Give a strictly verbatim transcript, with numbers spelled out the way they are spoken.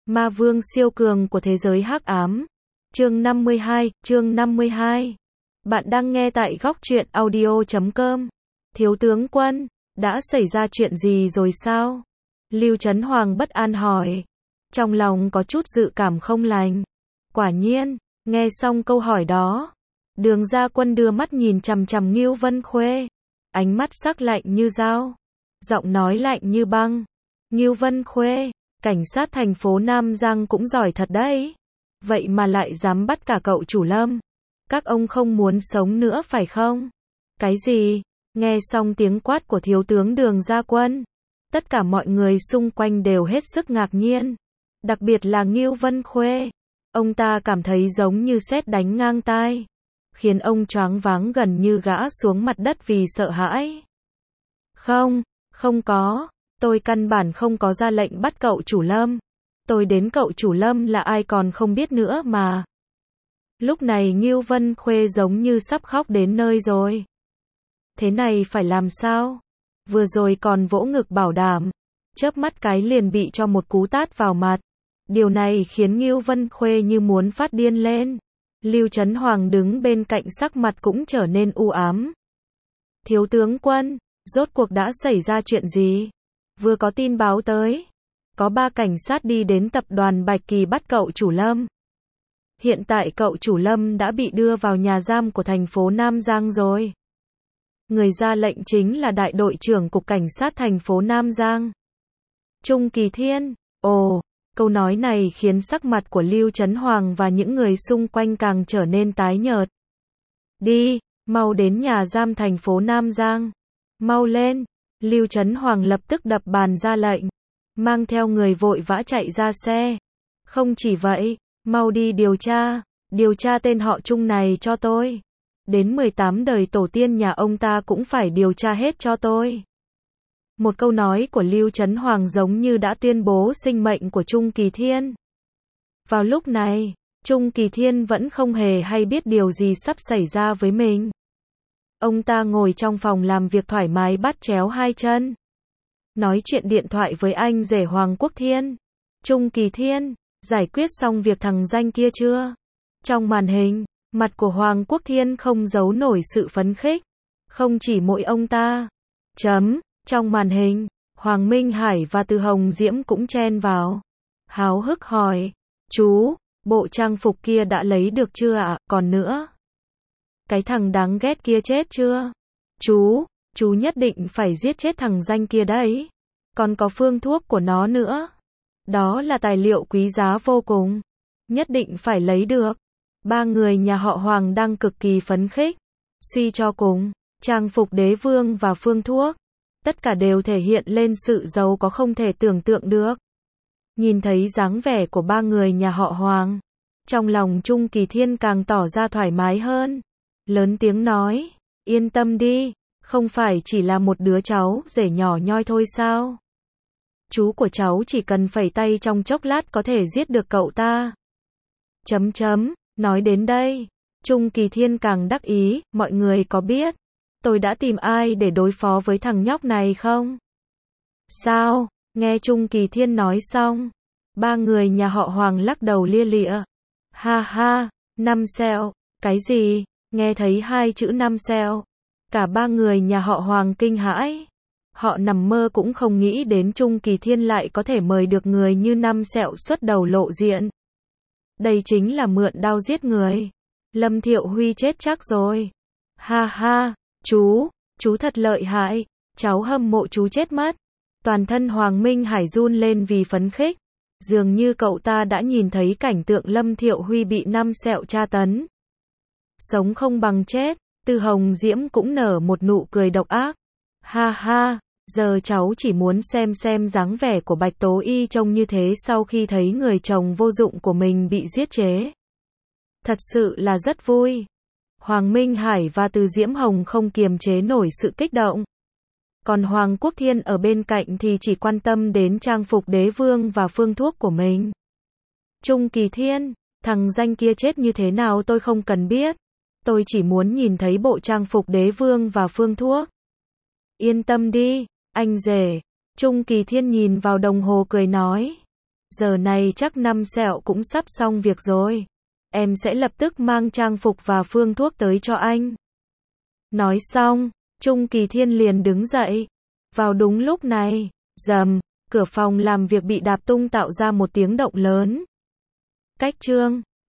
Ma vương siêu cường của thế giới hắc ám. Chương năm mươi hai, chương năm mươi hai. Bạn đang nghe tại góc truyện audio chấm com. Thiếu tướng quân, đã xảy ra chuyện gì rồi sao? Lưu Chấn Hoàng bất an hỏi. Trong lòng có chút dự cảm không lành. Quả nhiên, nghe xong câu hỏi đó, Đường Gia Quân đưa mắt nhìn chằm chằm Ngưu Vân Khuê. Ánh mắt sắc lạnh như dao, giọng nói lạnh như băng. Ngưu Vân Khuê, cảnh sát thành phố Nam Giang cũng giỏi thật đấy. Vậy mà lại dám bắt cả cậu chủ Lâm. Các ông không muốn sống nữa phải không? Cái gì? Nghe xong tiếng quát của thiếu tướng Đường Gia Quân, tất cả mọi người xung quanh đều hết sức ngạc nhiên. Đặc biệt là Ngưu Vân Khuê. Ông ta cảm thấy giống như sét đánh ngang tai, khiến ông choáng váng gần như gã xuống mặt đất vì sợ hãi. Không, không có. Tôi căn bản không có ra lệnh bắt cậu chủ Lâm. Tôi đến cậu chủ Lâm là ai còn không biết nữa mà. Lúc này Ngưu Vân Khuê giống như sắp khóc đến nơi rồi. Thế này phải làm sao? Vừa rồi còn vỗ ngực bảo đảm, chớp mắt cái liền bị cho một cú tát vào mặt. Điều này khiến Ngưu Vân Khuê như muốn phát điên lên. Lưu Chấn Hoàng đứng bên cạnh sắc mặt cũng trở nên u ám. Thiếu tướng quân, rốt cuộc đã xảy ra chuyện gì? Vừa có tin báo tới, có ba cảnh sát đi đến tập đoàn Bạch Kỳ bắt cậu chủ Lâm. Hiện tại cậu chủ Lâm đã bị đưa vào nhà giam của thành phố Nam Giang rồi. Người ra lệnh chính là đại đội trưởng cục cảnh sát thành phố Nam Giang, Trung Kỳ Thiên. Ồ, câu nói này khiến sắc mặt của Lưu Chấn Hoàng và những người xung quanh càng trở nên tái nhợt. Đi, mau đến nhà giam thành phố Nam Giang. Mau lên. Lưu Chấn Hoàng lập tức đập bàn ra lệnh, mang theo người vội vã chạy ra xe. Không chỉ vậy, mau đi điều tra, điều tra tên họ Trung này cho tôi. Đến mười tám đời tổ tiên nhà ông ta cũng phải điều tra hết cho tôi. Một câu nói của Lưu Chấn Hoàng giống như đã tuyên bố sinh mệnh của Trung Kỳ Thiên. Vào lúc này, Trung Kỳ Thiên vẫn không hề hay biết điều gì sắp xảy ra với mình. Ông ta ngồi trong phòng làm việc thoải mái bắt chéo hai chân, nói chuyện điện thoại với anh rể Hoàng Quốc Thiên. Trung Kỳ Thiên, giải quyết xong việc thằng danh kia chưa? Trong màn hình, mặt của Hoàng Quốc Thiên không giấu nổi sự phấn khích. Không chỉ mỗi ông ta. Chấm, trong màn hình, Hoàng Minh Hải và Từ Hồng Diễm cũng chen vào. Háo hức hỏi, chú, bộ trang phục kia đã lấy được chưa ạ? Còn nữa, cái thằng đáng ghét kia chết chưa? Chú, chú nhất định phải giết chết thằng danh kia đấy. Còn có phương thuốc của nó nữa. Đó là tài liệu quý giá vô cùng. Nhất định phải lấy được. Ba người nhà họ Hoàng đang cực kỳ phấn khích. Suy cho cùng, trang phục đế vương và phương thuốc, tất cả đều thể hiện lên sự giàu có không thể tưởng tượng được. Nhìn thấy dáng vẻ của ba người nhà họ Hoàng, trong lòng Trung Kỳ Thiên càng tỏ ra thoải mái hơn. Lớn tiếng nói, yên tâm đi, không phải chỉ là một đứa cháu rể nhỏ nhoi thôi sao? Chú của cháu chỉ cần phẩy tay trong chốc lát có thể giết được cậu ta. Chấm chấm, nói đến đây, Trung Kỳ Thiên càng đắc ý, mọi người có biết tôi đã tìm ai để đối phó với thằng nhóc này không? Sao? Nghe Trung Kỳ Thiên nói xong, ba người nhà họ Hoàng lắc đầu lia lịa. Ha ha, năm sẹo, cái gì? Nghe thấy hai chữ năm sẹo, cả ba người nhà họ Hoàng kinh hãi. Họ nằm mơ cũng không nghĩ đến Trung Kỳ Thiên lại có thể mời được người như năm sẹo xuất đầu lộ diện. Đây chính là mượn đao giết người. Lâm Thiệu Huy chết chắc rồi. Ha ha, chú, chú thật lợi hại, cháu hâm mộ chú chết mất. Toàn thân Hoàng Minh Hải run lên vì phấn khích. Dường như cậu ta đã nhìn thấy cảnh tượng Lâm Thiệu Huy bị năm sẹo tra tấn. Sống không bằng chết. Từ Hồng Diễm cũng nở một nụ cười độc ác. Ha ha, giờ cháu chỉ muốn xem xem dáng vẻ của Bạch Tố Y trông như thế sau khi thấy người chồng vô dụng của mình bị giết chế. Thật sự là rất vui. Hoàng Minh Hải và Từ Diễm Hồng không kiềm chế nổi sự kích động. Còn Hoàng Quốc Thiên ở bên cạnh thì chỉ quan tâm đến trang phục đế vương và phương thuốc của mình. Trung Kỳ Thiên, thằng danh kia chết như thế nào tôi không cần biết. Tôi chỉ muốn nhìn thấy bộ trang phục đế vương và phương thuốc. Yên tâm đi, anh rể. Trung Kỳ Thiên nhìn vào đồng hồ cười nói. giờ này chắc năm sẹo cũng sắp xong việc rồi. Em sẽ lập tức mang trang phục và phương thuốc tới cho anh. Nói xong, Trung Kỳ Thiên liền đứng dậy. Vào đúng lúc này, rầm, cửa phòng làm việc bị đạp tung tạo ra một tiếng động lớn. Cách chương